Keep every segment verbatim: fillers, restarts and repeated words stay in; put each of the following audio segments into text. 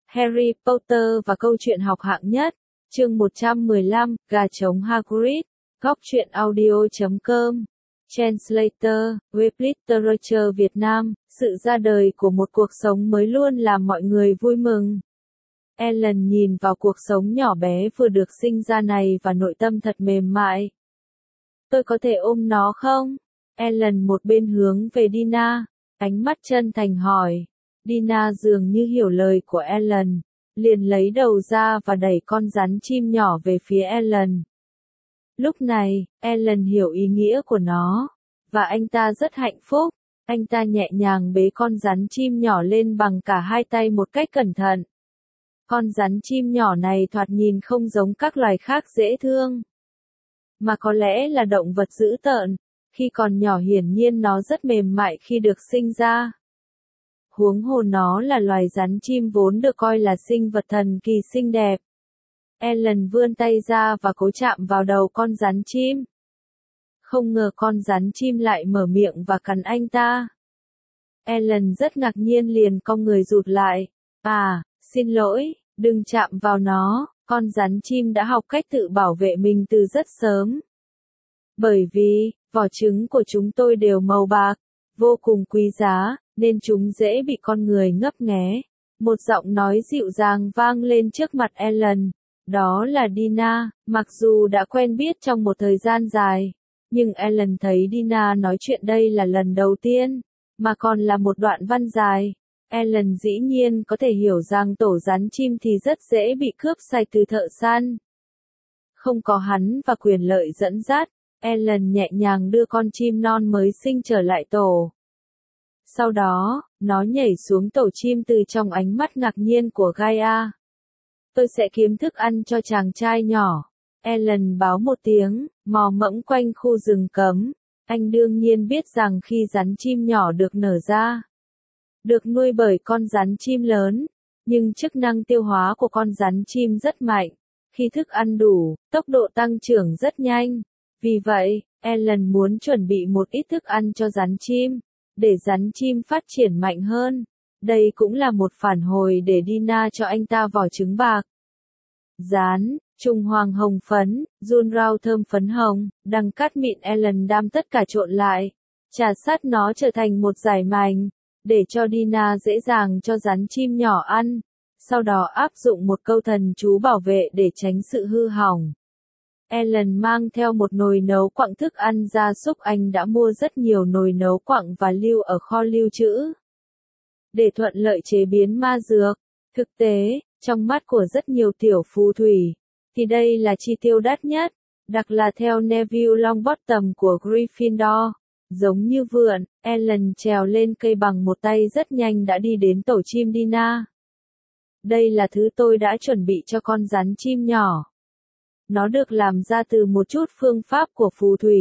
Harry Potter và câu chuyện học hạng nhất, chương một trăm mười lăm, Gà trống Hagrid, góc truyện audio chấm com, Translator, web literature Việt Nam, sự ra đời của một cuộc sống mới luôn làm mọi người vui mừng. Ellen nhìn vào cuộc sống nhỏ bé vừa được sinh ra này và nội tâm thật mềm mại. Tôi có thể ôm nó không? Ellen một bên hướng về Dina, ánh mắt chân thành hỏi. Dina dường như hiểu lời của Ellen, liền lấy đầu ra và đẩy con rắn chim nhỏ về phía Ellen. Lúc này, Ellen hiểu ý nghĩa của nó, và anh ta rất hạnh phúc. Anh ta nhẹ nhàng bế con rắn chim nhỏ lên bằng cả hai tay một cách cẩn thận. Con rắn chim nhỏ này thoạt nhìn không giống các loài khác dễ thương, mà có lẽ là động vật dữ tợn. Khi còn nhỏ hiển nhiên nó rất mềm mại khi được sinh ra. Huống hồ nó là loài rắn chim vốn được coi là sinh vật thần kỳ xinh đẹp. Ellen vươn tay ra và cố chạm vào đầu con rắn chim. Không ngờ con rắn chim lại mở miệng và cắn anh ta. Ellen rất ngạc nhiên liền cong người rụt lại. À, xin lỗi, đừng chạm vào nó. Con rắn chim đã học cách tự bảo vệ mình từ rất sớm. Bởi vì, vỏ trứng của chúng tôi đều màu bạc, vô cùng quý giá, nên chúng dễ bị con người ngấp nghé. Một giọng nói dịu dàng vang lên trước mặt Ellen. Đó là Dina, mặc dù đã quen biết trong một thời gian dài. Nhưng Ellen thấy Dina nói chuyện đây là lần đầu tiên, mà còn là một đoạn văn dài. Ellen dĩ nhiên có thể hiểu rằng tổ rắn chim thì rất dễ bị cướp sạch từ thợ săn. Không có hắn và quyền lợi dẫn dắt, Ellen nhẹ nhàng đưa con chim non mới sinh trở lại tổ. Sau đó, nó nhảy xuống tổ chim từ trong ánh mắt ngạc nhiên của Gaia. Tôi sẽ kiếm thức ăn cho chàng trai nhỏ. Ellen báo một tiếng, mò mẫm quanh khu rừng cấm. Anh đương nhiên biết rằng khi rắn chim nhỏ được nở ra, được nuôi bởi con rắn chim lớn, nhưng chức năng tiêu hóa của con rắn chim rất mạnh. Khi thức ăn đủ, tốc độ tăng trưởng rất nhanh. Vì vậy, Ellen muốn chuẩn bị một ít thức ăn cho rắn chim, để rắn chim phát triển mạnh hơn. Đây cũng là một phản hồi để Dina cho anh ta vỏ trứng bạc. Rán, trùng hoàng hồng phấn, giun rau thơm phấn hồng, đằng cát mịn Ellen đam tất cả trộn lại, trà sát nó trở thành một dải mảnh, để cho Dina dễ dàng cho rắn chim nhỏ ăn. Sau đó áp dụng một câu thần chú bảo vệ để tránh sự hư hỏng. Ellen mang theo một nồi nấu quặng thức ăn gia súc. Anh đã mua rất nhiều nồi nấu quặng và lưu ở kho lưu trữ, để thuận lợi chế biến ma dược. Thực tế, trong mắt của rất nhiều tiểu phù thủy, thì đây là chi tiêu đắt nhất, đặc là theo Neville Longbottom của Gryffindor. Giống như vượn, Ellen trèo lên cây bằng một tay rất nhanh đã đi đến tổ chim Dina. Đây là thứ tôi đã chuẩn bị cho con rắn chim nhỏ. Nó được làm ra từ một chút phương pháp của phù thủy.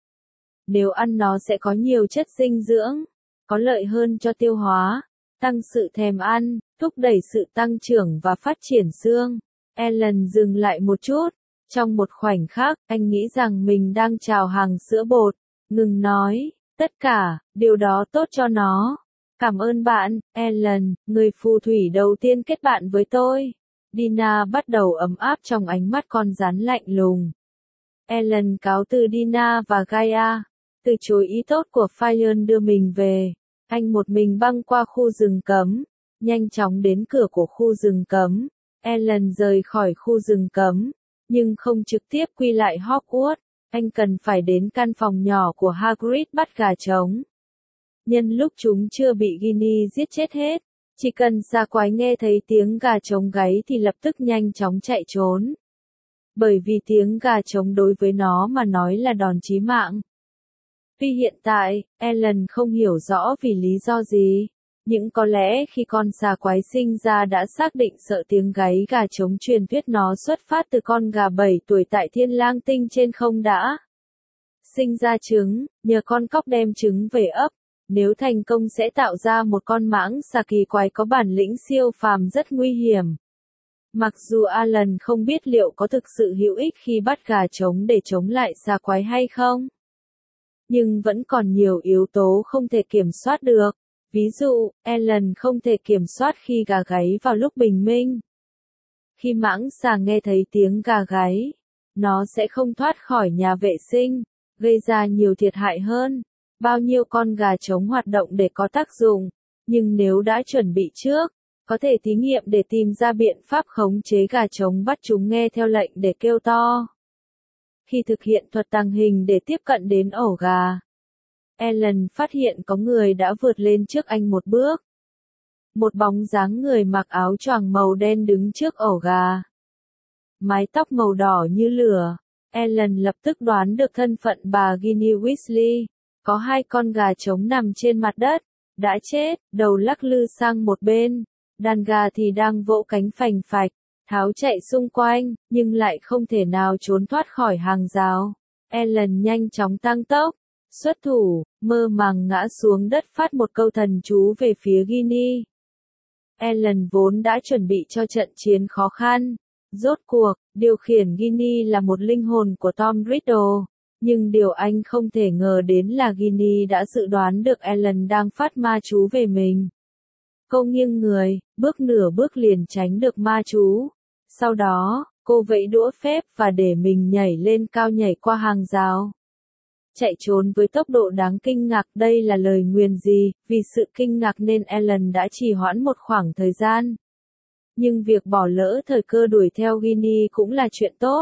Nếu ăn nó sẽ có nhiều chất dinh dưỡng, có lợi hơn cho tiêu hóa, tăng sự thèm ăn, thúc đẩy sự tăng trưởng và phát triển xương. Ellen dừng lại một chút. Trong một khoảnh khắc, anh nghĩ rằng mình đang chào hàng sữa bột. Ngừng nói, tất cả, điều đó tốt cho nó. Cảm ơn bạn, Ellen, người phù thủy đầu tiên kết bạn với tôi. Dina bắt đầu ấm áp trong ánh mắt con rắn lạnh lùng. Ellen cáo từ Dina và Gaia, từ chối ý tốt của Filion đưa mình về. Anh một mình băng qua khu rừng cấm, nhanh chóng đến cửa của khu rừng cấm. Ellen rời khỏi khu rừng cấm, nhưng không trực tiếp quy lại Hogwarts. Anh cần phải đến căn phòng nhỏ của Hagrid bắt gà trống. Nhân lúc chúng chưa bị Ginny giết chết hết, chỉ cần xà quái nghe thấy tiếng gà trống gáy thì lập tức nhanh chóng chạy trốn. Bởi vì tiếng gà trống đối với nó mà nói là đòn chí mạng. Tuy hiện tại, Ellen không hiểu rõ vì lý do gì, nhưng có lẽ khi con xà quái sinh ra đã xác định sợ tiếng gáy gà trống truyền thuyết nó xuất phát từ con gà bảy tuổi tại Thiên Lang Tinh trên không đã sinh ra trứng, nhờ con cóc đem trứng về ấp. Nếu thành công sẽ tạo ra một con mãng xà kỳ quái có bản lĩnh siêu phàm rất nguy hiểm. Mặc dù Alan không biết liệu có thực sự hữu ích khi bắt gà trống để chống lại xà quái hay không, nhưng vẫn còn nhiều yếu tố không thể kiểm soát được. Ví dụ, Ellen không thể kiểm soát khi gà gáy vào lúc bình minh. Khi mãng xà nghe thấy tiếng gà gáy, nó sẽ không thoát khỏi nhà vệ sinh, gây ra nhiều thiệt hại hơn. Bao nhiêu con gà trống hoạt động để có tác dụng, nhưng nếu đã chuẩn bị trước, có thể thí nghiệm để tìm ra biện pháp khống chế gà trống bắt chúng nghe theo lệnh để kêu to. Khi thực hiện thuật tàng hình để tiếp cận đến ổ gà, Ellen phát hiện có người đã vượt lên trước anh một bước. Một bóng dáng người mặc áo choàng màu đen đứng trước ổ gà. Mái tóc màu đỏ như lửa, Ellen lập tức đoán được thân phận bà Ginny Weasley. Có hai con gà trống nằm trên mặt đất, đã chết, đầu lắc lư sang một bên. Đàn gà thì đang vỗ cánh phành phạch, tháo chạy xung quanh, nhưng lại không thể nào trốn thoát khỏi hàng rào. Ellen nhanh chóng tăng tốc, xuất thủ, mơ màng ngã xuống đất phát một câu thần chú về phía Ginny. Ellen vốn đã chuẩn bị cho trận chiến khó khăn. Rốt cuộc, điều khiển Ginny là một linh hồn của Tom Riddle. Nhưng điều anh không thể ngờ đến là Ginny đã dự đoán được Ellen đang phát ma chú về mình. Cô nghiêng người, bước nửa bước liền tránh được ma chú. Sau đó, cô vẫy đũa phép và để mình nhảy lên cao nhảy qua hàng rào. Chạy trốn với tốc độ đáng kinh ngạc, đây là lời nguyền gì, vì sự kinh ngạc nên Ellen đã trì hoãn một khoảng thời gian. Nhưng việc bỏ lỡ thời cơ đuổi theo Ginny cũng là chuyện tốt.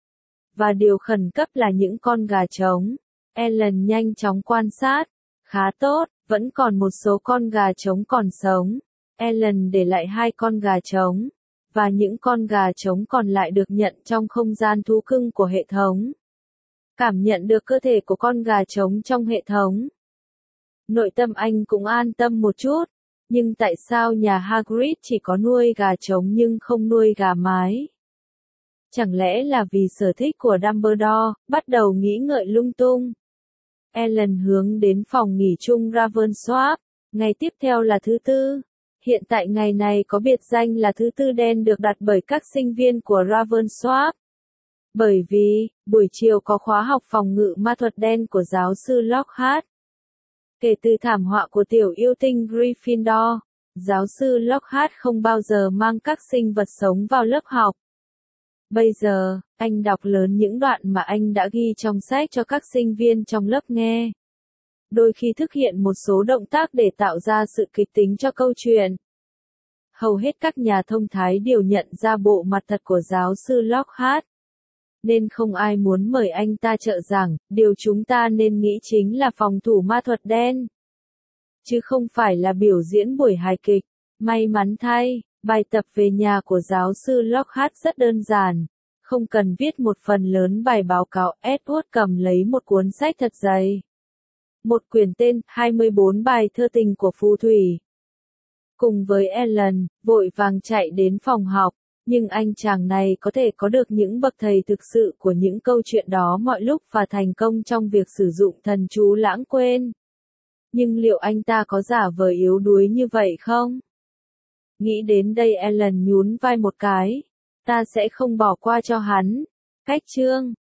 Và điều khẩn cấp là những con gà trống. Ellen nhanh chóng quan sát. Khá tốt, vẫn còn một số con gà trống còn sống. Ellen để lại hai con gà trống. Và những con gà trống còn lại được nhận trong không gian thú cưng của hệ thống. Cảm nhận được cơ thể của con gà trống trong hệ thống. Nội tâm anh cũng an tâm một chút. Nhưng tại sao nhà Hagrid chỉ có nuôi gà trống nhưng không nuôi gà mái? Chẳng lẽ là vì sở thích của Dumbledore, bắt đầu nghĩ ngợi lung tung. Ellen hướng đến phòng nghỉ chung Ravensworth, ngày tiếp theo là thứ tư. Hiện tại ngày này có biệt danh là thứ tư đen được đặt bởi các sinh viên của Ravensworth. Bởi vì, buổi chiều có khóa học phòng ngự ma thuật đen của giáo sư Lockhart. Kể từ thảm họa của tiểu yêu tinh Gryffindor, giáo sư Lockhart không bao giờ mang các sinh vật sống vào lớp học. Bây giờ, anh đọc lớn những đoạn mà anh đã ghi trong sách cho các sinh viên trong lớp nghe. Đôi khi thực hiện một số động tác để tạo ra sự kịch tính cho câu chuyện. Hầu hết các nhà thông thái đều nhận ra bộ mặt thật của giáo sư Lockhart. Nên không ai muốn mời anh ta trợ giảng, điều chúng ta nên nghĩ chính là phòng thủ ma thuật đen. Chứ không phải là biểu diễn buổi hài kịch. May mắn thay, bài tập về nhà của giáo sư Lockhart rất đơn giản. Không cần viết một phần lớn bài báo cáo, Edward cầm lấy một cuốn sách thật dày. Một quyển tên, hai mươi bốn bài thơ tình của phù thủy. Cùng với Ellen, vội vàng chạy đến phòng học. Nhưng anh chàng này có thể có được những bậc thầy thực sự của những câu chuyện đó mọi lúc và thành công trong việc sử dụng thần chú lãng quên. Nhưng liệu anh ta có giả vờ yếu đuối như vậy không? Nghĩ đến đây Ellen nhún vai một cái. Ta sẽ không bỏ qua cho hắn. Cách chương